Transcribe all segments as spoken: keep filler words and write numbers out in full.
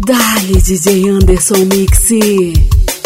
Dale, D J Anderson Mixi.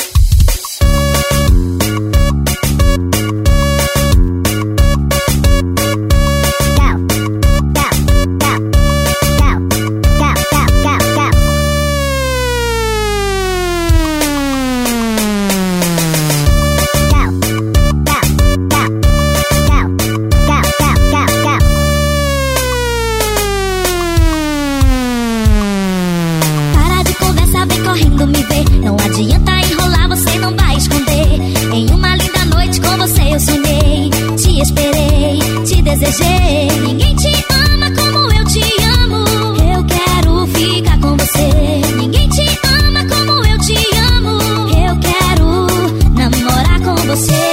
Ninguém te ama como eu te amo. Eu quero ficar com você. Ninguém te ama como eu te amo. Eu quero namorar com você.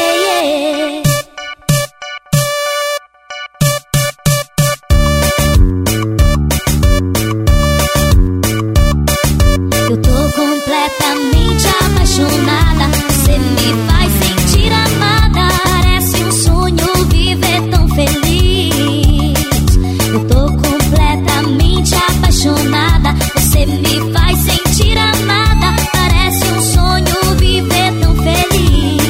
Eu tô completamente apaixonada. Você me faz sentir amada. Parece um sonho viver tão feliz. Eu tô completamente apaixonada. Você me faz sentir amada. Parece um sonho viver tão feliz.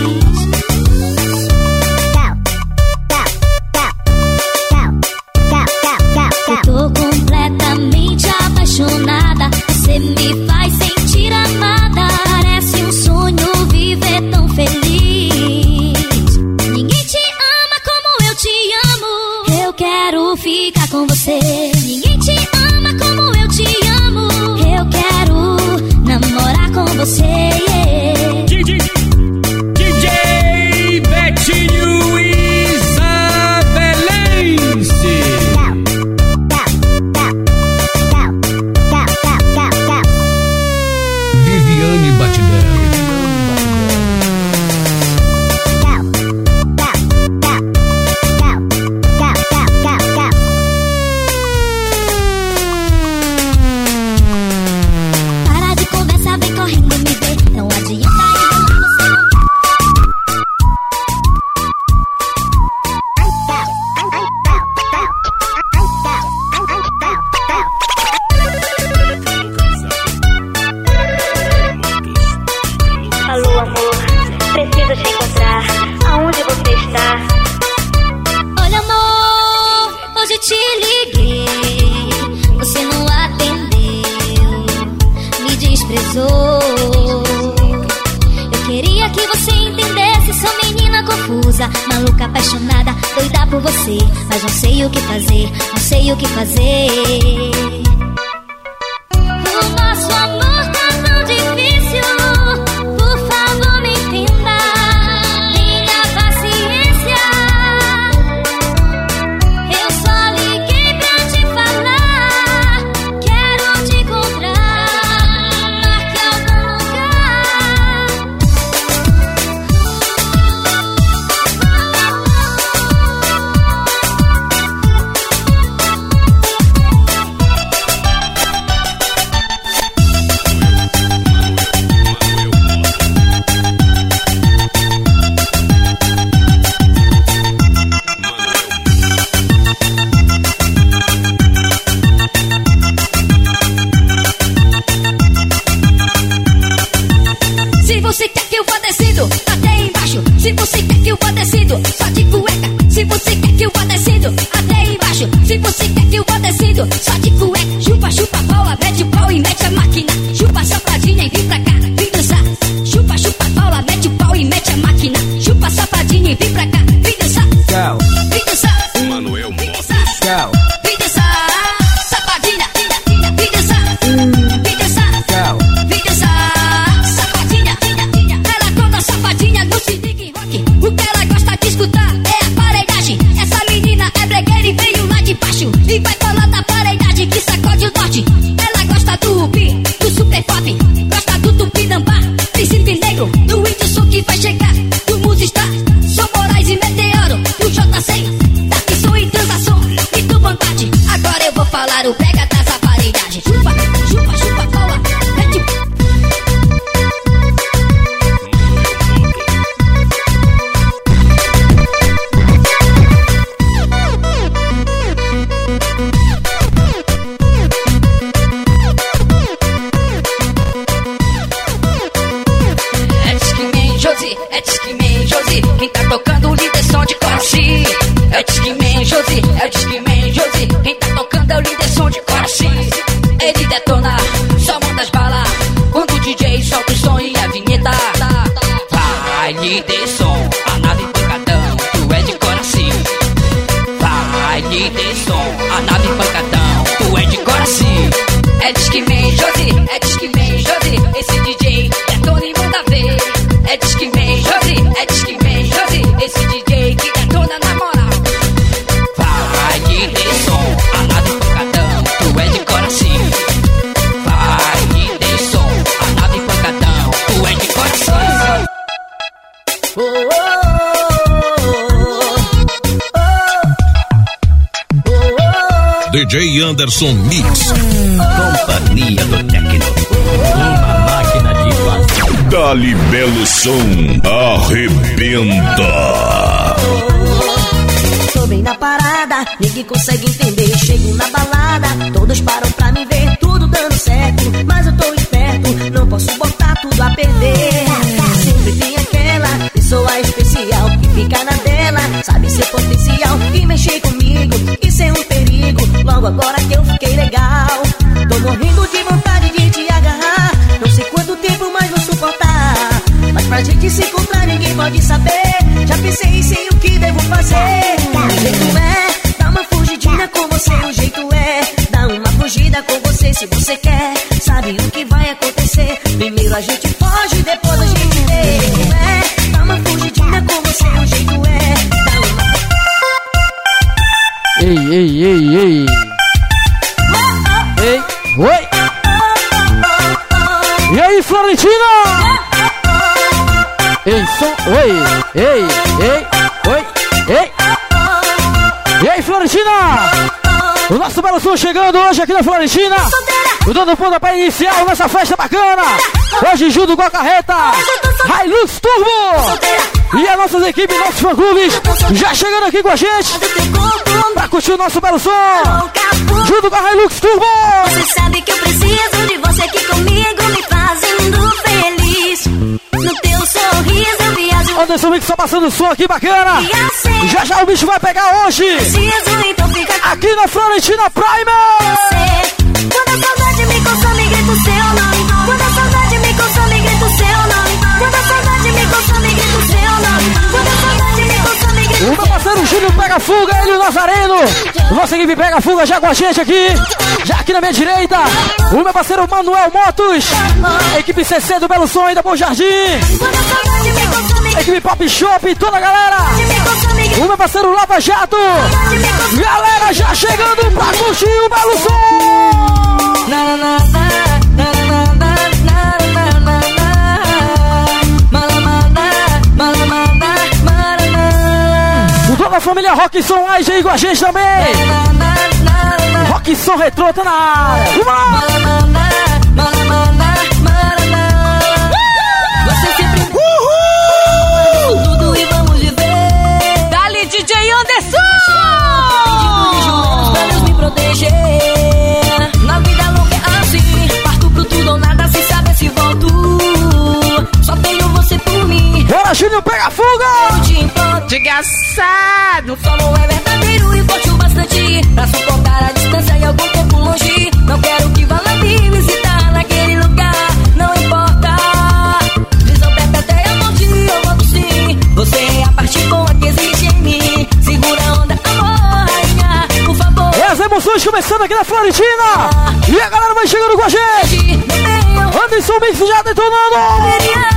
Eu tô completamente apaixonada. Você me faz sentir amada. Parece um sonho viver tão feliz. Ninguém te ama como eu te amo. Eu quero ficar com você. Ninguém te ama como eu te amo. Eu quero namorar com você. D J, D J Betinho Isabelense. Viviane Batidão. Para de conversa, vem correndo me ver. Não adianta enrolar você. Alô, amor, preciso te encontrar. Aonde você está? Olha, amor, hoje te liguei. Você não atendeu, me desprezou. Eu queria que você entendesse. Sou menina confusa, maluca, apaixonada, doida por você. Mas não sei o que fazer, não sei o que fazer. O nosso amor tá tão difícil. Por favor, me entenda. Tenha paciência. Eu só liguei pra te falar. Quero te encontrar. Marque algum lugar. Se você quer que eu vá descendo até embaixo, se você quer que eu vá descendo só de cueca, se você quer que eu vá descendo até embaixo, se você quer que eu vá descendo só de cueca, chupa, chupa, paula, mete o pau e mete a máquina, chupa, safadinha e vem pra cá, vem dançar, chupa, chupa, paula, mete o pau e mete a máquina, chupa, safadinha e vem pra cá, vem dançar, Tchau. vem dançar, Manuel vem Motos. dançar, Tchau. vem dançar, safadinha, vem dançar, vem dançar. Tchau. Vem dançar, safadinha, ela toda safadinha no C D rock. O que ela gosta de escutar é a aparelhagem. Essa menina é bregueira e veio lá de baixo. E vai falar da aparelhagem que sacode o norte. Ela gosta do pi, do das balas. Quando o D J solta o som e a vinheta. Vai lhe ter som, a nave pancadão, tu é de coração. Vai lhe ter som, a nave pancadão, tu é de coração. É Discman, Josi, é Discman, Josi. Esse D J é Tony, manda ver. É Discman, Josi, é Discman, Josi. Esse D J que detona na moral. Vai lhe ter som, a nave pancadão, tu é de coração. Vai lhe ter som, a nave pancadão, tu é de coração. Oh, oh, oh, oh, oh. D J Anderson Mix. Companhia do Tecno. Uma máquina de fazer. Dali Belo Som, arrebenta. Tô bem na parada, ninguém consegue entender. Eu chego na balada, todos param pra me ver. Tudo dando certo, mas eu tô esperto. Não posso botar tudo a perder. Sempre tem aquela pessoa especial que fica na dela, sabe seu potencial e mexer comigo. Isso é um perigo, logo agora que eu fiquei legal. Tô morrendo de vontade de te agarrar. Não sei quanto tempo mais vou suportar, mas pra gente se encontrar ninguém pode saber. Já pensei e sei o que devo fazer. O jeito é dar uma fugidinha com você. O jeito é dar uma fugida com você. Se você quer, sabe o que vai acontecer. Primeiro a gente foge, depois a gente vê. O jeito é dar uma fugidinha com você. O jeito é dar uma... Ei, ei, ei, ei. Ei, oi. E aí, Florentina? Ei, som, oi, ei, ei, oi, ei. E aí, Florentina? O nosso belo som chegando hoje aqui na Florentina, dando o pontapé inicial nessa festa bacana. Hoje junto com a carreta Hilux Turbo e as nossas equipes, nossos fã-clubes já chegando aqui com a gente pra curtir o nosso belo som junto com a Hilux Turbo. Você sabe que eu preciso de você aqui comigo, me fazendo feliz. No teu sorriso eu viajo. Anderson Mix só passando o som aqui bacana. Assim, já já o bicho vai pegar hoje preciso, então fica aqui na Florentina Prime. Quando a saudade me consome, grito seu nome. Quando a saudade me consome, grito seu nome. Quando a saudade me consome, grito seu nome. Quando a saudade me consome, grito seu nome. O meu parceiro Júlio Pega Fuga, ele e o Nazareno. Nossa equipe Pega Fuga já com a gente aqui. Já aqui na minha direita, o meu parceiro Manuel Motos. Equipe C C do Belo Som e da Bom Jardim. Equipe Pop Shop, toda a galera. O meu parceiro Lava Jato. Galera já chegando pra curtir o Belo Som. Na, na, na, na, na, na, na, na, na. Com toda a família Rockson Age aí com a gente também. Rockson Retrô tá na área. Você sempre uhul! Tudo e vamos viver. Dali D J Anderson. Pra Deus me proteger. Na vida louca é assim. Parto pro tudo ou nada sem saber se volto. Só tenho você por mim. Bora, Júnior, pega a fuga! Desgraçado! Só não é verdadeiro e forte o bastante pra suportar a distância e algum tempo longe. Não quero que vá lá me visitar naquele lugar, não importa. Visão perto até a morte, eu volto sim. Você é a parte boa que existe em mim. Segura a onda, amor, rainha, por favor. E as emoções começando aqui na Florentina. E a galera vai chegando com a gente. Anderson Mix já detonando.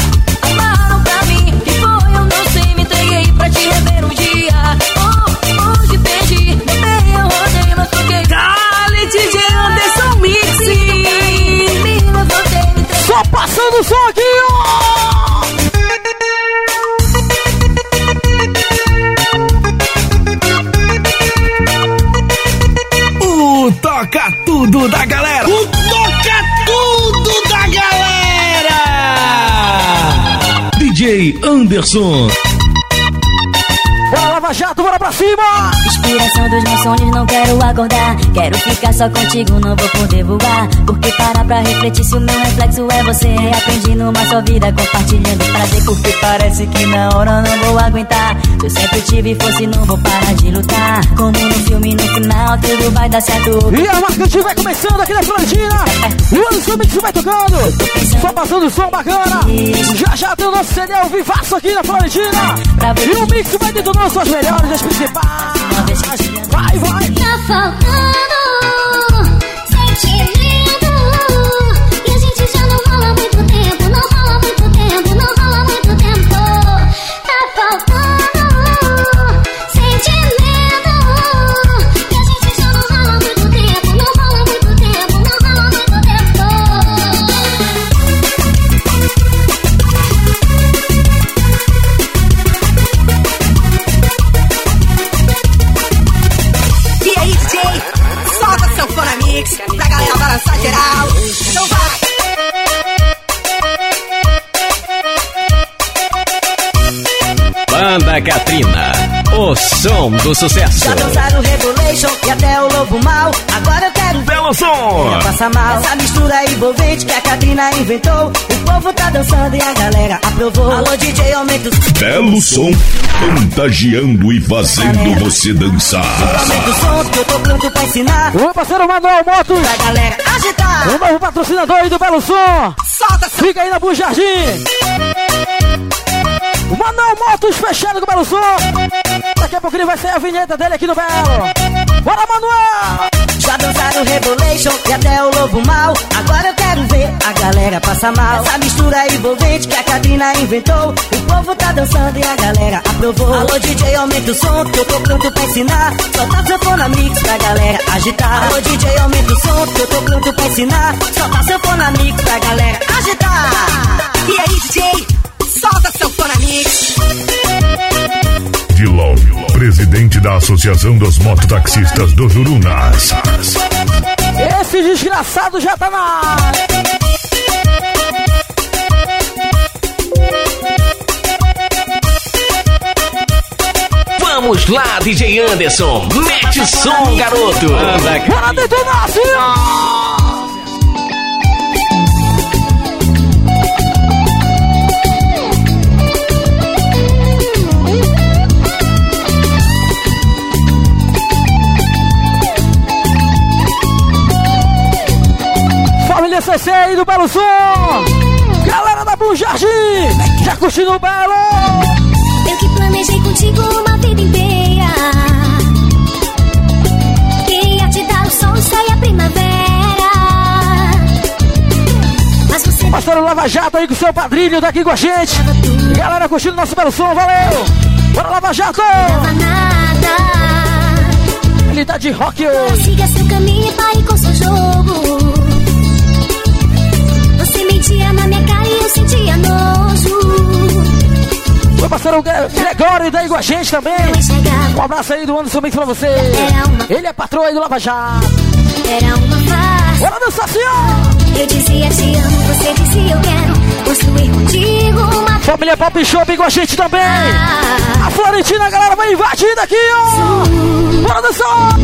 Pra te rever um dia. Oh, hoje perdi, bebê, eu rodei, mas troquei. Dale, D J Anderson Mix. Só passando o som aqui, ó. O Toca Tudo da Galera. O Toca Tudo da Galera. D J Anderson. Bora, Lava Jato, bora pra cima! Inspiração dos meus sonhos, não quero acordar. Quero ficar só contigo, não vou poder voar. Porque parar pra refletir se o meu reflexo é você. Aprendi numa só vida, compartilhando prazer. Porque parece que na hora não vou aguentar. Se eu sempre tive força e não vou parar de lutar. Como no filme, no final, tudo vai dar certo. E a marca vai começando aqui na Florentina. E o seu mix vai tocando. Só passando som bacana. Já já tem o nosso C D ao vivaço aqui na Florentina. E o mix vai detonando suas melhores, as principais. Vai, vai. Tá faltando sentimento. E a gente já não rola muito tempo. Não rola muito tempo, não rola muito tempo. Tá faltando sentimento. E a gente já não rola muito tempo. Não rola muito tempo, não rola muito tempo. E aí, D J, solta seu Fona Mix pra galera balançar geral. Então vai! Banda Katrina, o som do sucesso. Já dançaram o Rebolation e até o Lobo Mal. Agora eu quero ver Belo som. passa mal. Essa mistura envolvente que a Katrina inventou. O povo tá dançando e a galera aprovou. Alô, D J, aumenta os... Belo som, contagiando e fazendo você dançar. Aumenta o som que eu tô pronto pra ensinar. O meu parceiro Manuel Motos, Pra galera agitar. o novo patrocinador aí do Belo Som. Solta seu... Fica aí na Bom Jardim. O Manuel Motos fechando com o Belo Som. Daqui a pouco ele vai ser a vinheta dele aqui no Belo. Bora, Manuel! Já dançaram o Rebolation e até o Lobo Mal. Agora eu quero ver a galera passar mal. Essa mistura envolvente que a Katrina inventou. O povo tá dançando e a galera aprovou. Alô, D J, aumenta o som que eu tô pronto pra ensinar. Solta seu Fona Mix pra galera agitar. Alô, D J, aumenta o som que eu tô pronto pra ensinar. Solta seu Fona Mix pra galera agitar. E aí, D J, solta seu Fona Mix. Dilon, presidente da Associação dos Mototaxistas do Jurunas. Esse desgraçado já tá na área. Vamos lá, D J Anderson. Mete o som, garoto. Bora detonar, senhor! Família C C aí do Belo Som. Galera da Bom Jardim, já curtindo o Belo? Eu que planejei contigo uma vida inteira. Queria te dar o sol, sai a primavera. Mas você Pastor Lava Jato aí com o seu padrinho daqui com a gente. Galera curtindo nosso Belo Som, valeu! Bora, Lava Jato! não dava nada. Ele tá de rock hoje. Siga seu caminho e pare com seu jogo. Você mentia na minha cara e eu sentia nojo. Meu parceiro Gregório daí com a gente também. Não enxergava, Um abraço aí do Anderson Mix pra você. Era uma- Ele é patrão aí do Lava Jato. era uma farsa. Bora dançar, senhor! Eu dizia te amo, você dizia eu quero construir contigo uma Família Pop Shop com a gente também. A Florentina, a galera vai invadindo aqui, ó. Bora dançar!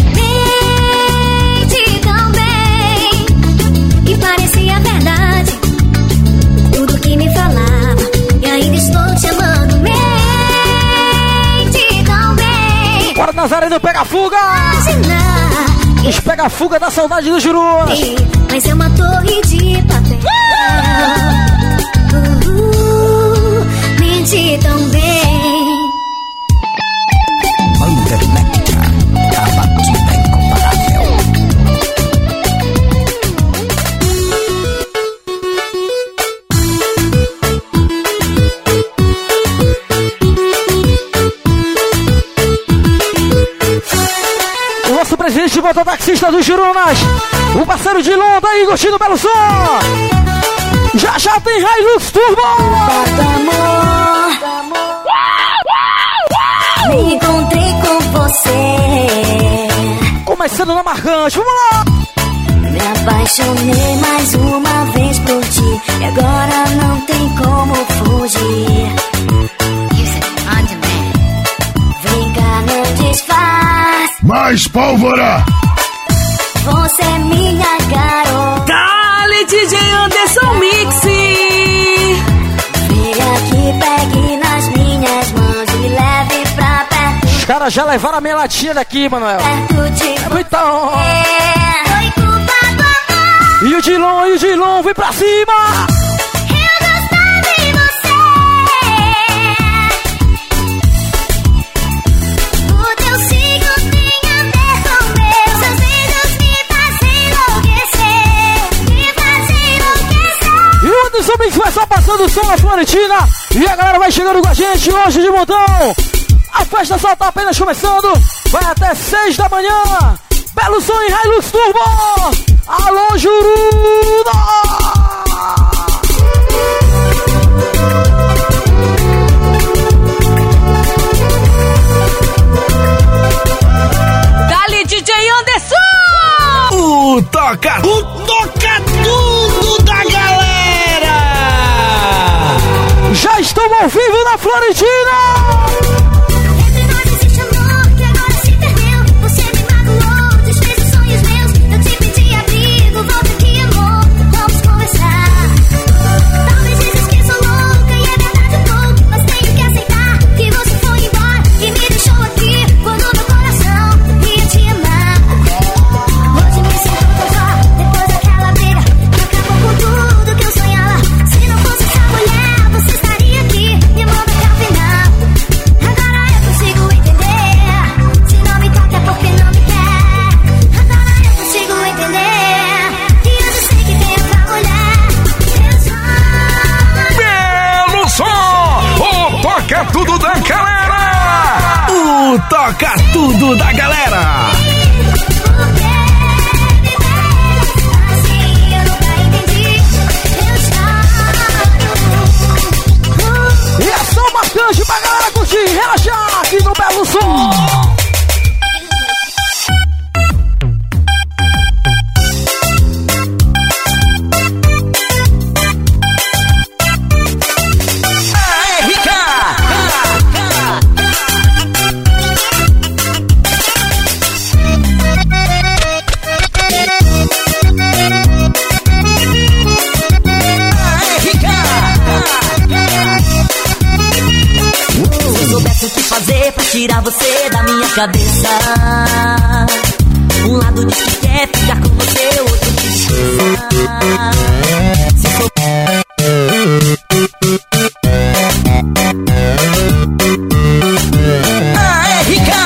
mente tão bem. E parecia verdade tudo que me falava. E ainda estou te amando. Mente tão bem. Bora, Nazareno, pega fuga! Imaginar Os pega fuga da saudade do Jurunas. que- mas é uma torre de papel. Uh, uh, mente tão bem. Banda Electra, a batida incomparável. O nosso presidente mototaxista do Jurunas, o parceiro de Londra aí, curtindo o Belo Som. Já já tem Hilux Turbo. Me encontrei com você. Começando na marcante, vamos lá. Me apaixonei mais uma vez por ti. E agora não tem como fugir. Vem cá, não desfaz. Mais pólvora! Você é minha garota. Dale, D J Anderson Mix. Vem aqui, pegue nas minhas mãos e me leve pra perto. Os caras já levaram a minha latinha daqui, Manuel. Perto de Então, você. Foi culpa do amor. E o Dilon, e o Dilon, vem pra cima! Eu gostava de você. O teu signo tem a ver com meus. Seus dedos me fazem enlouquecer. Me fazem enlouquecer. E o Anderson Mix vai só passando o som na Florentina. E a galera vai chegando com a gente hoje de montão. A festa só tá apenas começando. Vai até seis da manhã. Belo som em Hilux Turbo. Alô, Juruda! Dali, D J Anderson! O toca, o toca tudo da galera! Já estamos ao vivo na Florentina! Entre nós existe amor que agora se perdeu. Você me magoou, desfez os sonhos meus. Eu te pedi abrigo, volta aqui, amor. Vamos conversar. Talvez diz que sou louca e é verdade um pouco, mas tenho que aceitar que você foi embora e me deixou aqui quando meu coração ia te amar. Hoje me sinto tão só, depois daquela briga que acabou com tudo que eu sonhava. Se não fosse essa mulher, você estaria aqui me amando até o final. Agora eu consigo entender. Se não me toca é porque não me quer. Agora eu consigo entender. E eu já sei que tem outra mulher. Eu só Belo som! O toca tudo da galera! O toca tudo da galera! porque viver assim eu nunca entendi. Eu choro. E é som marcante pra galera curtir, relaxar aqui no Belo Som. Se eu soubesse o que fazer pra tirar você da minha cabeça. Um lado diz que quer ficar com você, o outro diz que esqueça. Se sou... Ah, é Rica!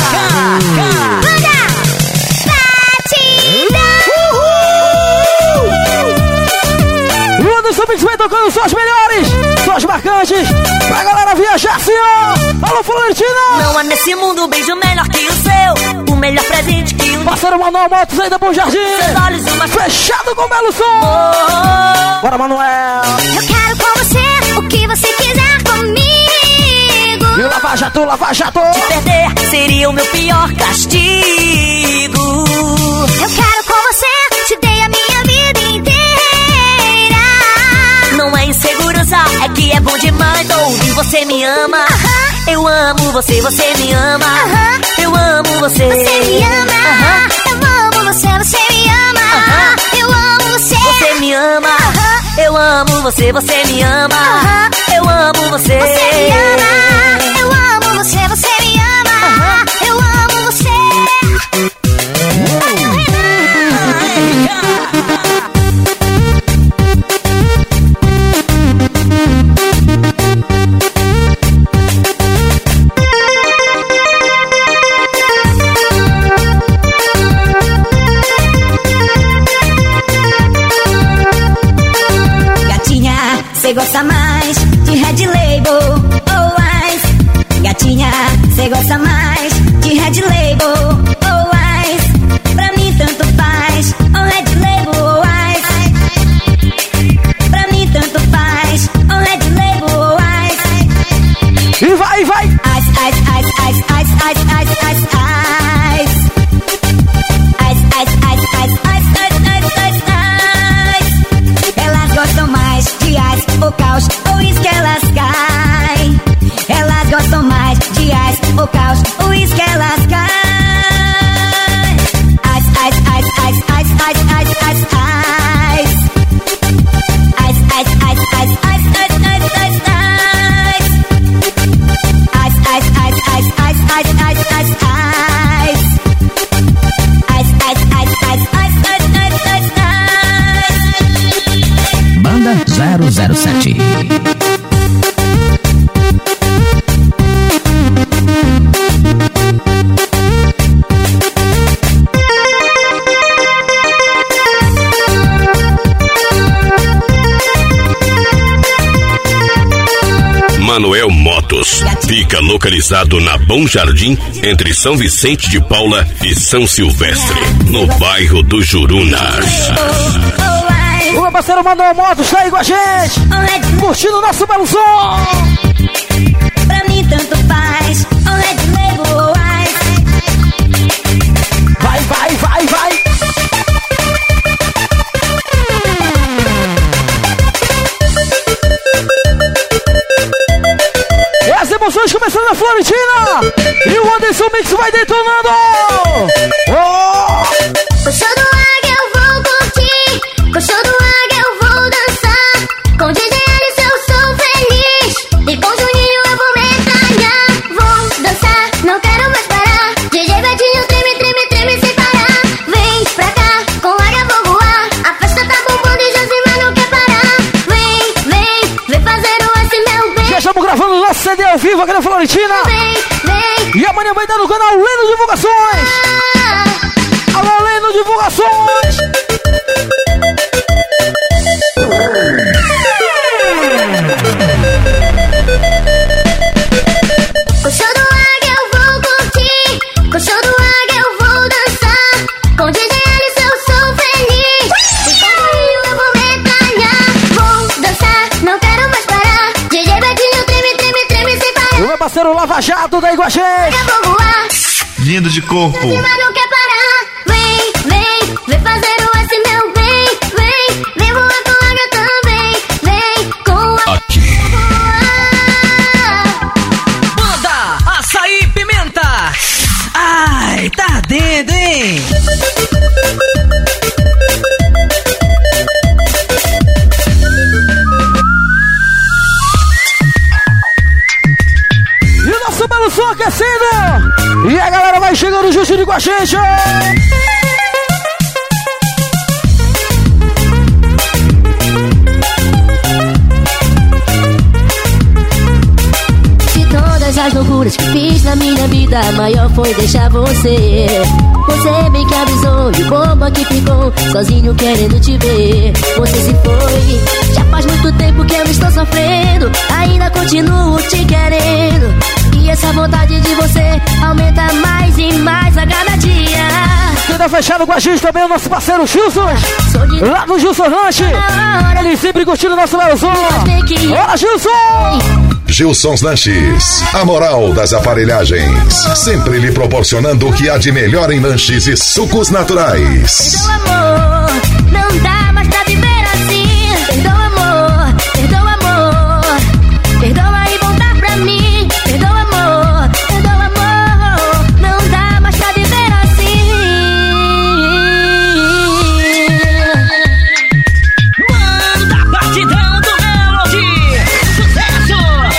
O Anderson Mix vai tocando só as melhores, só as marcantes, pra galera viajar assim, ó. Alô, Florentina! Não há nesse mundo um beijo melhor que o seu. O melhor presente que o Parceiro Manuel Motos aí da Bom Jardim. seus olhos, uma Fechado com o Belo Som. oh, Bora, Manuel. Eu quero com você o que você quiser comigo. E o Lava Jato, Lava Jato. perder seria o meu pior castigo. Eu quero com você, te dei a minha vida inteira. Não é insegurança, é que é bom demais ouvir você me ama. Aham. Eu amo você, você me ama. Aham. Eu amo você. Você me ama. Aham. Eu amo você, você me ama. Aham. Eu amo você. Você me ama. Aham. Eu amo você, você me ama. Aham. Eu amo você. Você me ama. Eu amo você, você me ama. Aham. Eu amo você. Gatinha, cê gosta mais de Red Label ou Ice? Gatinha, cê gosta mais de Red Label ou Ice? Pra mim tanto faz, ou Red Label ou Ice? Pra mim tanto faz, ou Red Label ou Ice? E vai, vai. Ice, ice, ice, ice, ice, ice, ice, ice, ice. Ice, ice, ice, ice, ice, ice, ice, ice. Elas gostam mais de ice ou caos, ou isso que elas caem. Elas gostam mais de ice ou caos, zero zero sete. Manuel Motos fica localizado na Bom Jardim, entre São Vicente de Paula e São Silvestre, no bairro do Jurunas. O meu parceiro Manuel Motos tá aí com a gente, curtindo o nosso belo som. Pra mim tanto faz, on Red Label ou Ice. Vai, vai, vai, vai. E as emoções começando na Florentina. E o Anderson Mix vai detonando. Oh! Com o show do Águia eu vou curtir, com o show do Águia eu vou dançar, com o D J Alice eu sou feliz, e com o Juninho eu vou metralhar. Vou dançar, não quero mais parar, D J Betinho treme, treme, treme sem parar. Vem pra cá, com o Águia vou voar, a festa tá bombando e Josimar não quer parar. Vem, vem, vem fazer o S meu bem. Já estamos gravando o nosso C D ao vivo aqui na Florentina. Vem, vem. E amanhã vai dar no canal Lendo Divulgações. Alô, Lendo Divulgações. Com o show do Águia eu vou curtir, com o show do Águia eu vou dançar, com o D J Alice eu sou feliz, e com o Juninho eu vou metralhar. Vou dançar, não quero mais parar, D J Betinho treme, treme, treme sem E o parar. meu parceiro Lava Jato daí com a gente. Eu vou voar, Lindo de corpo. mas não quer parar. Vem, vem, vem fazer o S meu bem. Vem, vem voar com o Águia também. Vem com o Águia voar. Banda Açaí Pimenta. Ai, tá ardendo, hein? E o nosso belo som aquecendo. E a galera vai chegando justinho com a gente. De todas as loucuras que fiz na minha vida, a maior foi deixar você. Você bem que avisou e o bomba que ficou sozinho querendo te ver. Você se foi, já faz muito tempo que eu estou sofrendo, ainda continuo te querendo. E essa vontade de você aumenta mais e mais a cada dia. Quem tá fechado com a gente também é o nosso parceiro Gilson, lá do Gilson Ranch. Ele sempre curtindo o nosso belo som. Bora, Gilson! Gilson's Lanches, a moral das aparelhagens, sempre lhe proporcionando o que há de melhor em lanches e sucos naturais. Perdoa, amor, não dá mais pra viver assim. Perdoa, amor, perdoa, amor, perdoa e voltar pra mim. Perdoa, amor, perdoa, amor, não dá mais pra viver assim. Banda Batidão do Melody. Sucesso!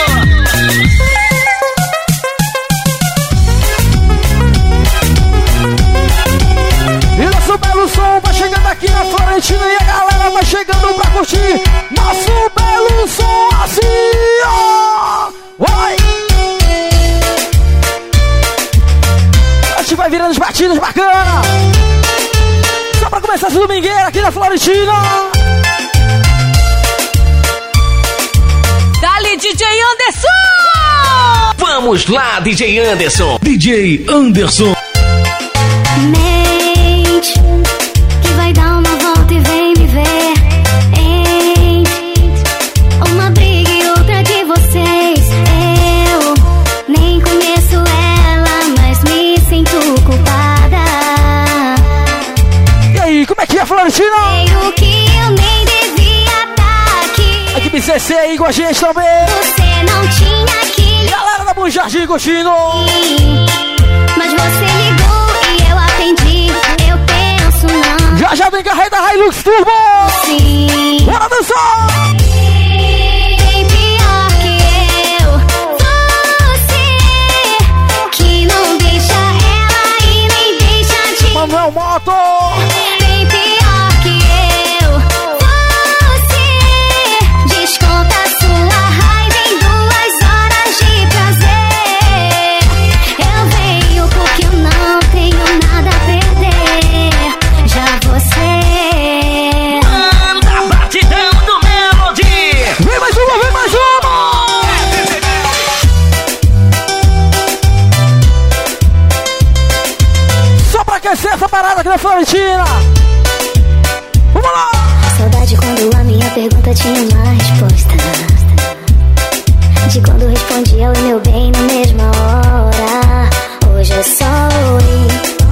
E nosso belo som vai chegando aqui na Florentina e a galera vai chegando pra curtir nosso belo som assim, ó. Vai! A gente vai virando as batidas bacana. Só pra começar essa domingueira aqui na Florentina. Dali, D J Anderson! Vamos lá, D J Anderson. D J Anderson. Mente, que vai dar uma volta e vem me ver. Ente, uma briga e outra de vocês. Eu nem conheço ela, mas me sinto culpada. E aí, como é que é, Florentina? Creio que eu nem devia estar aqui. A equipe C C aí com a gente também. Você não tinha que Galera da Bom Jardim curtindo. ir, mas você ligou e eu atendi. Eu penso não. Já já vem carrega da Hilux Turbo. Sim. Bora dançar. Bem pior que eu, você que não deixa ela e nem deixa de. Manuel Moto. Bem pior que eu, você conhecer essa parada aqui na Florentina. Vamos lá! Saudade quando a minha pergunta tinha uma resposta. De quando respondia oi meu bem na mesma hora. Hoje é só oi,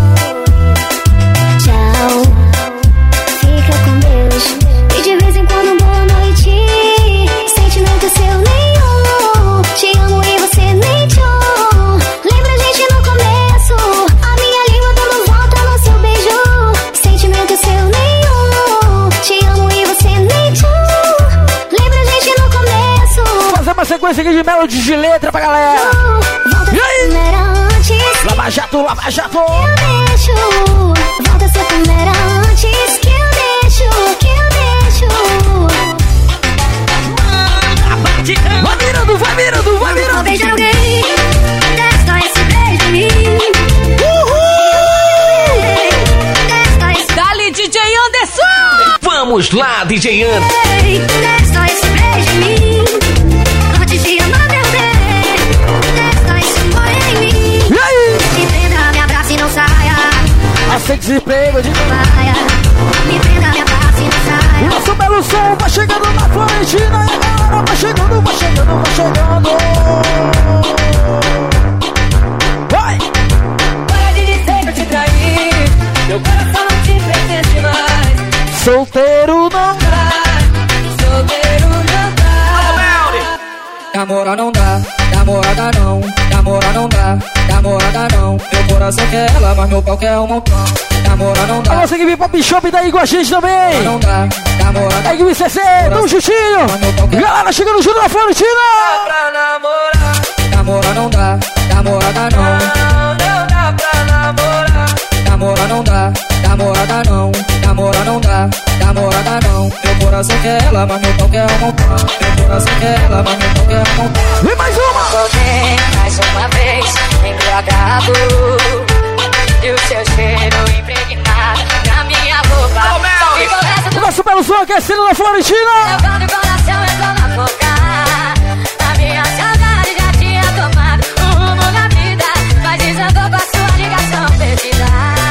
tchau, fica com Deus. E de vez em quando boa noite. Sentimento seu nenhum. Te amo e você nem tchau. Lembra a gente no começo? A minha língua dando volta no seu beijo. Sentimento seu nenhum. Te amo e você nem tchau. Lembra a gente no começo? Fazer uma sequência aqui de melody de letra pra galera. Volta E aí? primeira antes. Lava jato, lava jato. Eu deixo. Volta a ser primeira antes. Que eu deixo, que eu deixo. Vai virando, vai virando, vai virando. Vou beijar alguém. Testa esse beijo em mim. Testa esse Dali, D J Anderson! Vamos lá, D J Anderson. beijo. Testa esse beijo em mim. Antes de amar meu bem. Testa esse amor em mim. E aí? Me prenda, me abraça e não saia. Aceite desemprego de Saia. Me prenda, me abraça e não O saia. nosso belo som vai chegando na Florentina. E a galera vai chegando, vai chegando, vai chegando. Vai! Para de dizer que eu te traí. Meu coração não te pertence mais. Solteiro não dá. Solteiro não dá. Namora não dá, namorada não, namora não dá, namorada não. Meu coração quer ela, mas meu pau quer um montão. Namora não Pra dá, você que vem pra Bishop daí com a gente também. não dá, namorada Aí que o C C, tamo juntinho. Galera chegando junto na Florentina. Pra namorar, namora não dá, namorada não. não dá pra namorar. Namora não dá, namorada não, namora não dá, namorada não. Meu coração quer ela, mas meu pau quer um montão. Meu coração quer ela, mas meu pau quer um montão. Vem mais uma. Voltei mais uma vez, embriagado. E o seu cheiro impregnado na minha roupa. E começa O nosso belo som aquecendo na Florentina. quando o coração entrou na boca. A minha saudade já tinha tomado um rumo na vida, mas desandou com a sua ligação perdida.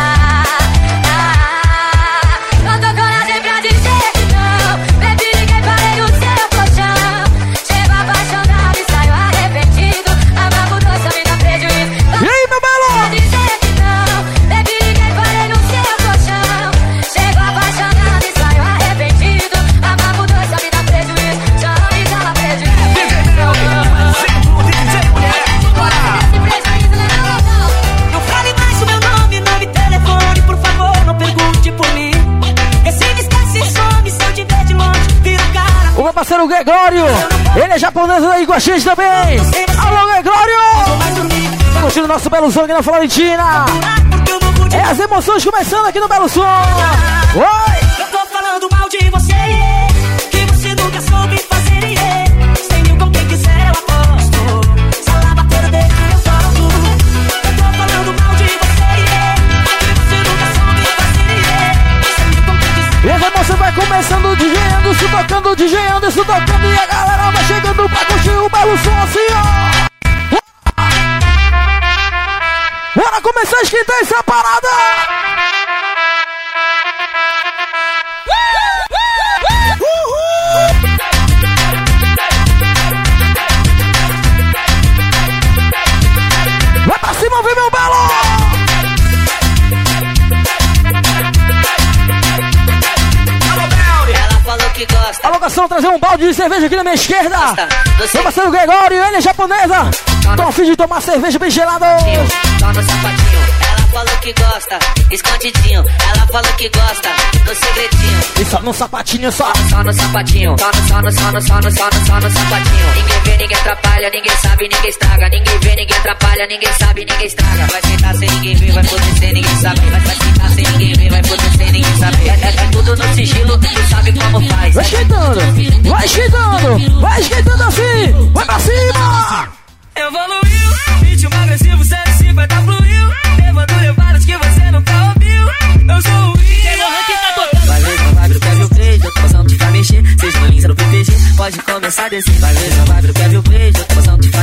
Não tô coragem pra dizer que não. Baby, liguei, parei no seu colchão. Chego apaixonado e saio arrependido. Amar mudou, só me dá prejuízo. E aí, meu belo? Pra dizer que não. Baby, liguei, parei no seu colchão. Chego apaixonado e saio arrependido. Amar mudou, só me dá prejuízo. Só me dá prejuízo. Não fale mais o meu nome, nome e telefone, por favor, não pergunte por mim. Esse me esquece e some, se eu te ver de longe, vira a cara. O meu parceiro Gregório. Ele é japonês aí com a gente também. Alô, Gregório. Tá curtindo o nosso belo som aqui na Florentina. Porque eu não vou te... É as emoções começando aqui no belo som. Oi. Eu tô falando mal de você, que você nunca soube fazer, yeah. Cem mil com quem quiser eu aposto. Salava toda vez que eu solto. Eu tô falando mal de você, yeah. Que você nunca soube fazer, yeah. Cem mil com quem quiser. E as emoções vai começando o D J Anderson tocando, o D J Anderson tocando. E a galera vai chegando pra curtir o belo som assim, ó. Bora começar a esquentar essa parada. Vai pra cima, vem meu belo! Ela falou que gosta. A locação trazer um balde de cerveja aqui na minha esquerda. Meu parceiro Gregório, ele é japonesa. Tô a fim de tomar cerveja bem gelada. Só no sapatinho, ela falou que gosta, escondidinho, ela falou que gosta, no segredinho. E só no sapatinho, só. Só no sapatinho, só no, só no, só no, só no, só no, só no sapatinho. Ninguém vê, ninguém atrapalha, ninguém sabe, ninguém estraga. Ninguém vê, ninguém atrapalha, ninguém sabe, ninguém estraga. Vai sentar sem ninguém ver, vai poder ser, ninguém sabe. Vai, vai sentar sem ninguém ver, vai poder ser, ninguém sabe. É, é, é tudo no sigilo, tu sabe como faz. Vai esquentando, vai esquentando, vai esquentando assim. Vai pra cima. Evoluiu, ritmo agressivo, cento e cinquenta fluiu. Levando levadas que você nunca ouviu. Eu sou o Will. Vai ver, não vai pro Kevin Play, eu tô passando de pra mexer. Seja no Lins, no P P G, pode começar a descer. Vai ver, não vai pro Kevin Play, eu tô passando de pra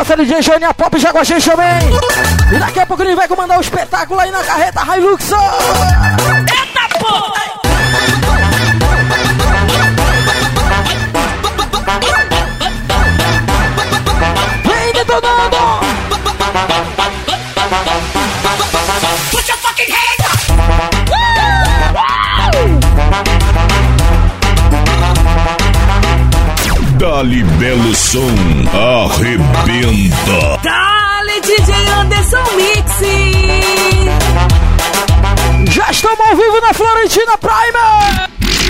parceiro D J Joaninha Pop já com a gente também. E daqui a pouco ele vai comandar o espetáculo aí na carreta Hilux. Eita porra! Vem detonando! Put your fucking hands up! Dali Belo Som, arrebenta. Dali D J Anderson Mix. Já estamos ao vivo na Florentina Prime.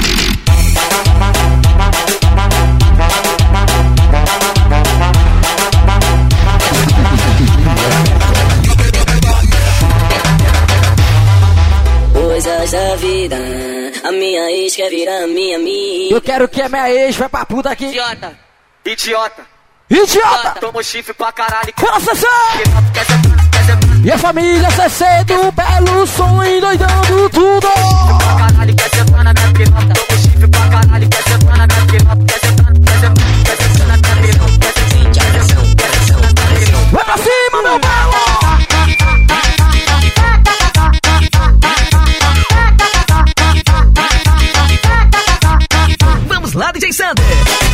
Coisas da vida, a minha ex quer virar minha amiga. Eu quero que a minha ex vai pra puta aqui. Idiota. Idiota. Idiota! Toma chifre pra caralho. Fala, Cessê! E a família Cessê do Belo Som endoidando tudo. Caralho, quer sentar na minha pilota. Toma chifre pra caralho, quer sentar na minha pilota. Quer sentar, quer sentar, quer sentar na minha pilota. Quer sentar, quer sentar, quer sentar na minha pilota. Vai pra cima, meu belo! Vamos lá, D J Sander.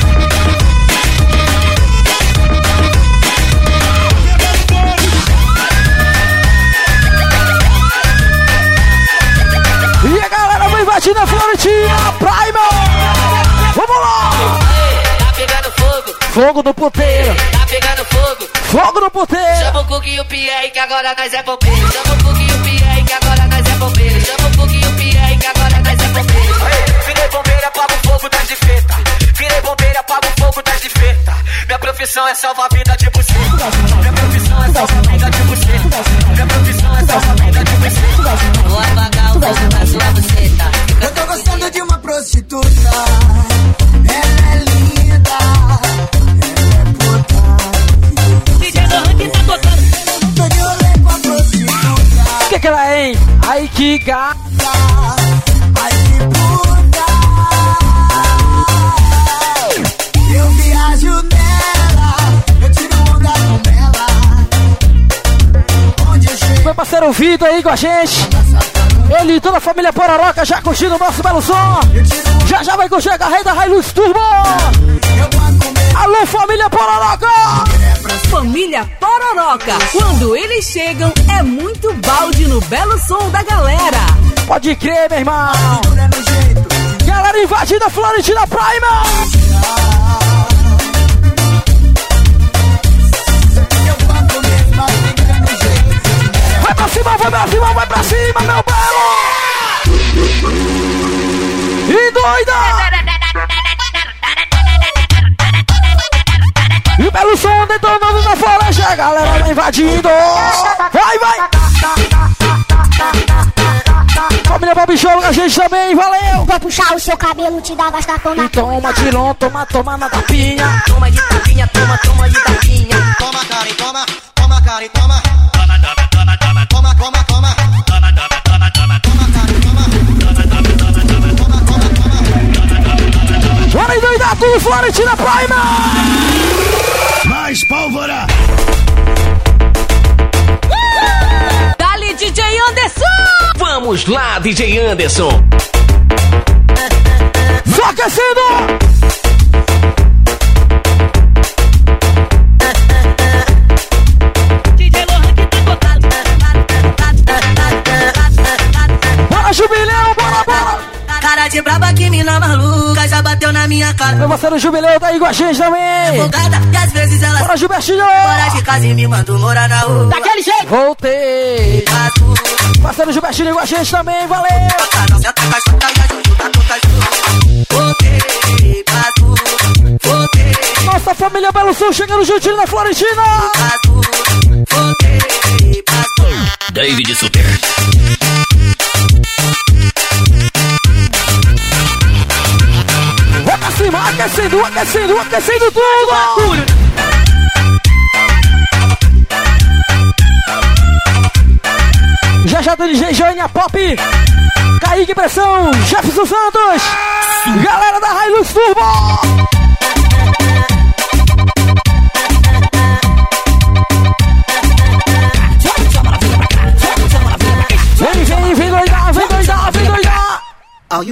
E a galera vai invadindo a Florentina Prime. Vamos lá! Tá pegando fogo. Fogo no puteiro. Tá pegando fogo. Fogo no puteiro. Chama o Cook e o Pierre que agora nós é bombeiro. Chama o Cook e o Pierre que agora nós é bombeiro. Chama o Cook e o Pierre que agora nós é bombeiro. Virei bombeiro, apago o fogo das desfeitas. Virei bombeiro, apago o fogo das desfeitas. Minha profissão é salvar a vida de você. Minha profissão é salvar a vida de você. Minha profissão é salvar a vida de você. Vou apagar o fogo da sua buceta. Eu tô gostando de uma prostituta. Ela é linda. Ela é puta. D J Lohan que tá tocando. Tô de rolê com a prostituta. O que que ela é, hein? Ai que gata. Ai que puta. Eu viajo nela. Eu tiro onda com ela. Onde eu chego. Meu parceiro Vitor aí com a gente. Ele e toda a família Pororoca já curtindo o nosso belo som. Já já vai curtir a carreira da Hilux Turbo. Alô, família Pororoca! Família Pororoca. Quando eles chegam, é muito balde no belo som da galera. Pode crer, meu irmão. Galera invadindo a Florentina Prime. Vai pra cima, vai pra cima, vai pra cima, meu belo! E doida! E o belo som detonando na floresta, a galera vai invadindo! Vai, vai! Família Bob Show, a gente também, valeu! Vou puxar o seu cabelo, te dar gastapão na e toma de long, toma, toma na tapinha. Toma de tapinha, toma, toma de tapinha. Toma, cara, e toma, toma, cara, e toma. Toma, toma, toma, toma, toma, toma, toma. Toma, toma, toma, toma, toma, cara, e toma. Toma, toma, toma, toma, toma, toma, toma. Bora endoidar tudo, Florentina Prime! Mais pólvora! Dali D J Anderson! Vamos lá, D J Anderson! Só aquecendo! D J Lohan que tá tocando. Bora, Jubileu, bora, bora! Cara de braba que mina maluca já bateu na minha cara. Meu parceiro Jubileu tá aí com a gente também! Folgada, e às vezes ela Bora, Gilbertinho! fora de casa e me mandou morar na rua. Daquele jeito. Voltei! Parceiro Gilbertinho com a gente também, valeu! Nossa família Belo Sul chegando juntinho na Florentina! David Super. Vai pra cima, aquecendo, aquecendo, aquecendo tudo! Já já tem D J Joaninha Pop, Kaique Pressão, Jefferson Santos, galera da Hilux Turbo!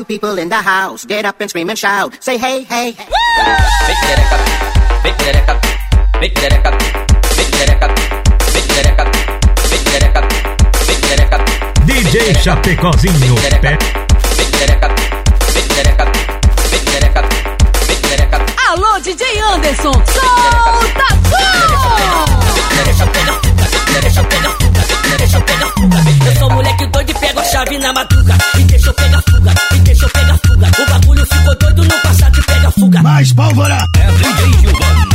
you people in the house, get up and scream and shout. Say hey, hey, hey. Vem perereca, vem perereca, vem perereca, vem perereca, vem perereca, vem perereca, vem perereca. D J Chapecozinho, pé. Vem perereca, vem perereca, vem perereca, vem perereca. Alô, D J Anderson, solta som! Eu sou moleque doido e pego a chave na madruga. E deixa eu pegar fuga, e deixa eu pegar fuga. O bagulho ficou doido no passado e pega fuga. Mais pólvora! É D J Gilvan.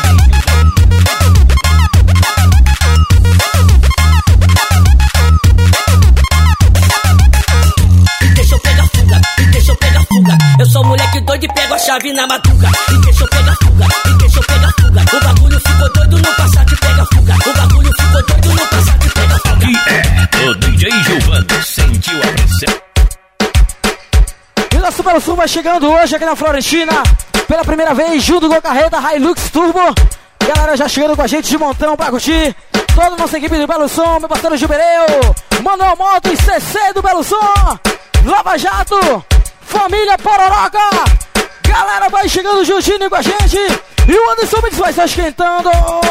E deixa eu pegar fuga, e deixa eu pegar fuga. Eu sou moleque doido e pego a chave na madruga. E deixa eu pegar fuga, e deixa eu pegar fuga. O bagulho ficou doido no passado e pega fuga. O bagulho ficou doido no passado e pega fuga. E é o D J Gilvan. Sentiu a pressão. E o nosso Belo Sul vai chegando hoje aqui na Florentina. Pela primeira vez, junto com a carreta Hilux Turbo. Galera já chegando com a gente de montão pra curtir. Toda a nossa equipe do Belo Som, meu parceiro Jubileu, Manuel Motos, C C do Belo Som, Lava Jato, Família Pororoca. Galera vai chegando juntinho com a gente. E o Anderson Mix vai estar esquentando.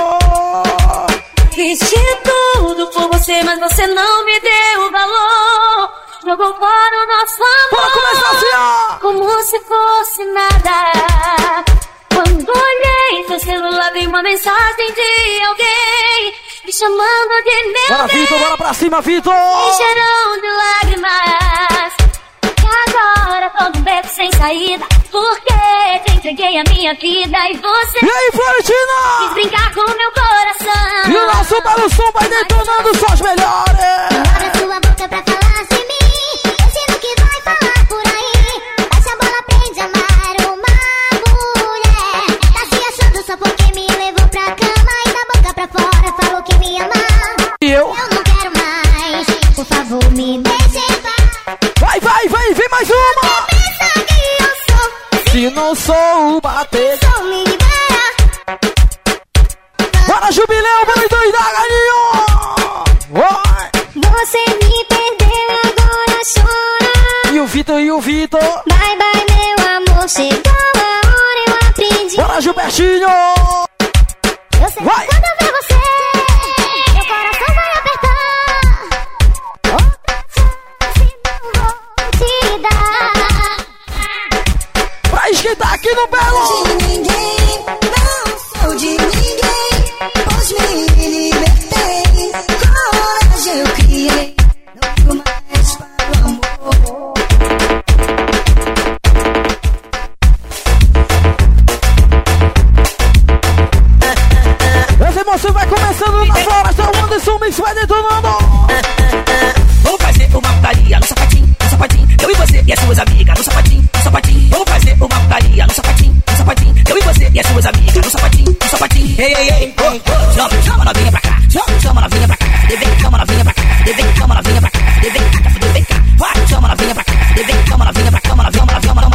Fiz de tudo por você, mas você não me deu valor. Jogou fora o nosso amor. Bora começar assim, ó. Como se fosse nada. Quando olhei seu celular, vi uma mensagem de alguém me chamando de meu Bora, bem. Vitor, bora pra cima, Vitor. Me cheirão de lágrimas. E agora todo um beco sem saída. Porque te entreguei a minha vida e você... E aí, Florentina? Quis brincar com meu coração. E o nosso Belo Som vai detonando só os melhores. Abre sua boca pra falar de mim. Esse no que vai falar por aí. Baixa a bola, aprende a amar uma mulher. Tá se achando só porque me levou pra cama. E da boca pra fora falou que me ama. E eu? Eu não quero mais. Por favor, me deixe em paz. Vai, vai, vai, vem mais uma. Você pensa que eu sou? Se não sou o bater. Só me libera. Bora, Jubileu, bora endoidar, galinho. Vai. Você me perdeu, agora chora. E o Vitor, e o Vitor. Bye, bye, meu amor. Chegou a hora, eu aprendi. Bora, Gilbertinho. Eu sei Vai. que quando eu ver você, meu coração vai apertar. Se não vou te dar. Pra esquentar aqui no Belo. De ninguém, não sou de ninguém. Pois me libertei. Coragem eu criei. Não fico mais para o amor. Essa emoção vai começando na floresta. O Anderson Mix vai detonando. Vamos fazer uma putaria no sapatinho, no sapatinho. Eu e você e as suas amigas no sapatinho, no sapatinho. Vamos fazer uma putaria no sapatinho, no sapatinho. Eu e você e as suas amigas no sapatinho, no sapatinho. Ei, ei, ei, oh, oh. Chama, chama novinha pra cá, chama, chama novinha pra cá. Vem, chama novinha pra cá, vem, chama novinha pra cá. Vem cá, vem cá, vai, chama novinha pra cá. Vem, chama novinha pra cá, chama novinha, chama novinha, chama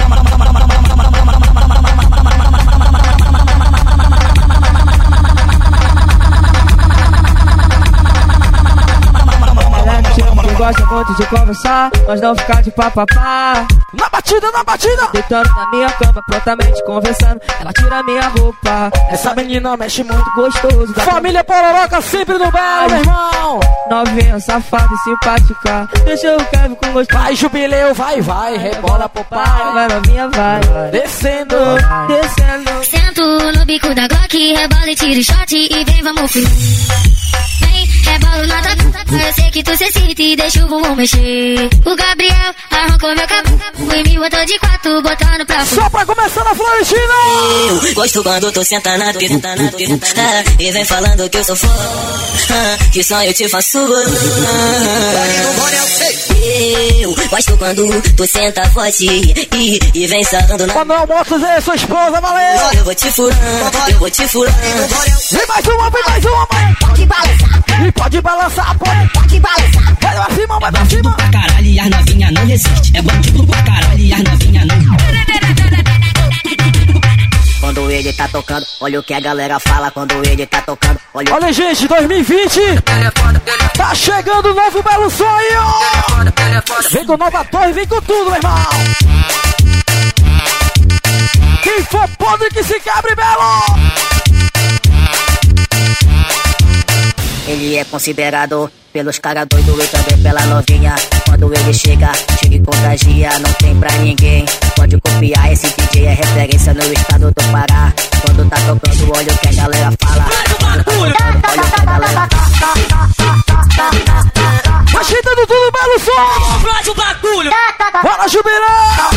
gosta muito de conversar, mas não ficar de papapá. Na batida, na batida. Deitando na minha cama, prontamente conversando. Ela tira minha roupa. Essa menina mexe muito. Gostoso da Família Pororoca sempre no Belo, meu irmão. Novinha, safada e simpática. Deixa o Kevin com gosto. Vai, Jubileu, vai, vai. Rebola pro pai. Vai, novinha, vai. Descendo, descendo. Sento no bico da Glock, rebola e tira o shot e vem, vamos filho. Vem, rebolo na tua cara, eu sei que tu se excita e deixa o bumbum mexer. O Gabriel arrancou meu cabelo e me botou de quatro, botando pra fora. Só pra começar na Florentina. Eu gosto quando tô sentada na piru, ah, e vem falando que eu sou fã, ah, que só eu te faço. Eu gosto quando tu senta forte e, e vem sarrando na... Manuel Motos é sua esposa, valeu. Eu vou te furando, eu vou te furando. Vem mais uma, vem mais uma, vai. Pode balançar. E pode balançar, pode. Pode balançar. Vai pra cima, vai pra cima. Pra caralho e as novinha não resiste. É bandido pra caralho e as novinha não. Quando quando ele tá tocando. Olha o que a galera fala quando ele tá tocando. Olha, Olha gente, dois mil e vinte tá chegando o novo Belo Sonho. Vem com nova torre, vem com tudo, meu irmão. Quem for podre que se quebre, Belo. Ele é considerado pelos caras doidos e também pela novinha. Quando ele chega, chega e contagia, não tem pra ninguém. Pode copiar, esse D J é referência no estado do Pará. Quando tá tocando, olha o que a galera fala. Quando tá tocando, olha o que a galera fala. Agitando tudo, Belo Som. Explode o bagulho. Bora, Jubilão.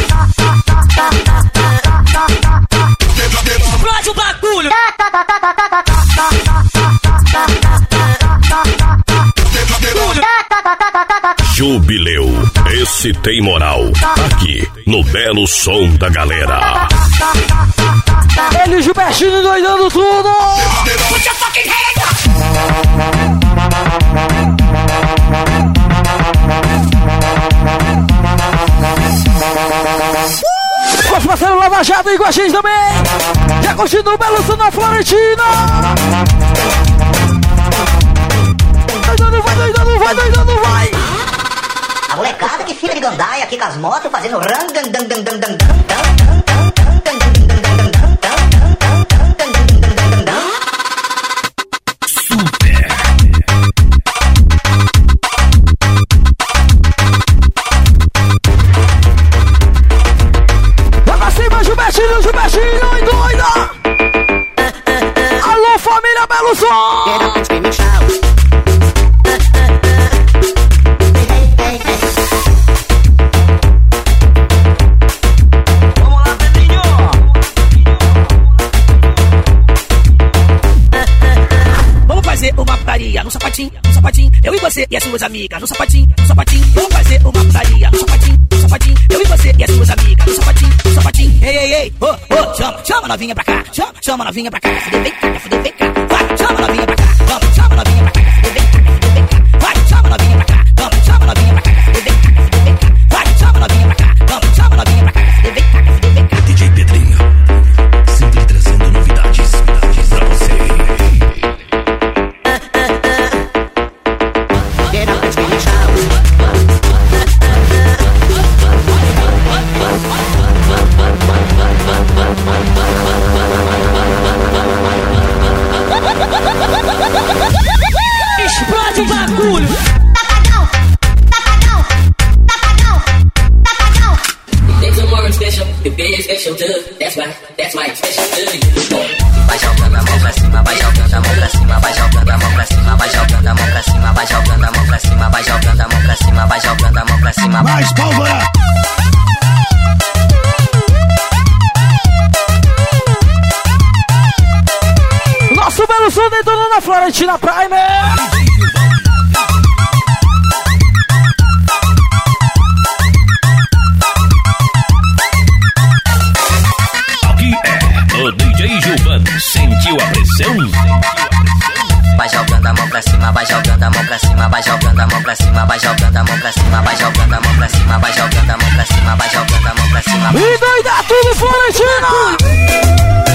Explode o bagulho. Jubileu, esse tem moral. Aqui, no Belo Som da Galera. Ele e o Gilbertinho doidando tudo. Put your fucking hands up. Nosso parceiro Lava Jato aí com a gente também. Já continua o Belo Som na Florentina. Doidando, vai, doidando, vai, doidando, vai. A molecada que fica de gandaia aqui com as motos fazendo rang. Vai pra cima, Gilbertinho, Gilbertinho, e doida. Alô, família Belo Som. Uma putaria no sapatinho, no sapatinho, eu e você e as suas amigas no sapatinho, no sapatinho, vamos fazer uma putaria no sapatinho, no sapatinho, eu e você e as suas amigas no sapatinho, no sapatinho, ei, ei, ei, oh, oh, chama, chama novinha pra cá, chama, chama novinha pra cá, quer fuder, vem cá, quer fuder, vem cá, vai, chama novinha pra cá, vamos, chama novinha pra cá, quer fuder, vem cá, quer fuder, vem cá, vai, chama novinha pra cá, vamos, chama novinha pra cá, quer fuder, vem cá, quer fuder, vem cá, vai, chama novinha pra cá, vamos, chama novinha pra cá, quer fuder, vem cá, quer fuder, vem cá. D J Pedrinho, sempre trazendo novidades, novidades pra você. Explode o bagulho. Tapadão, tapadão, tapadão, tapadão. There's a more special, the big special too. That's why, that's why it's special to you. Vai jogando a mão pra cima, vai jogando a mão pra cima, vai jogando a mão pra cima, vai jogando a mão pra cima, vai jogando a mão pra cima, vai jogando a mão pra cima, vai jogando a mão pra cima. Mais pólvora! Nosso Belo Som detonando a Florentina Prime. Aqui é o D J Gilvan. Sentiu a pressão? Vai jogando a mão pra cima, vai jogando a mão pra cima, vai jogando a mão pra cima, vai jogando a mão pra cima, vai jogando a mão pra cima, vai jogando a mão pra cima, vai jogando a mão pra cima. E doida tudo, Florentina!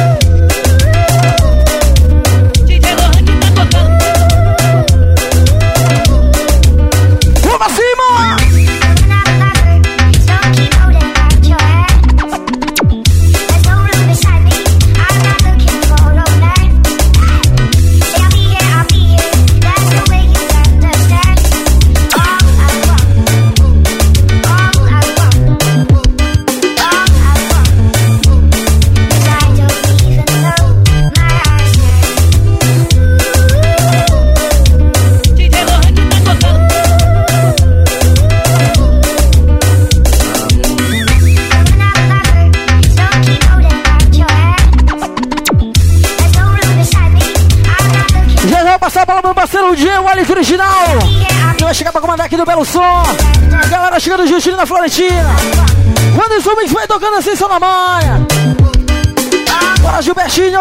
Vamos pra cima! Passar a bola pro meu parceiro Diego, o Alex original. Que vai chegar pra comandar aqui do Belo Som. A galera chegando justinho na Florentina. Quando os homens vai tocando assim, só na manha. Bora, Gilbertinho.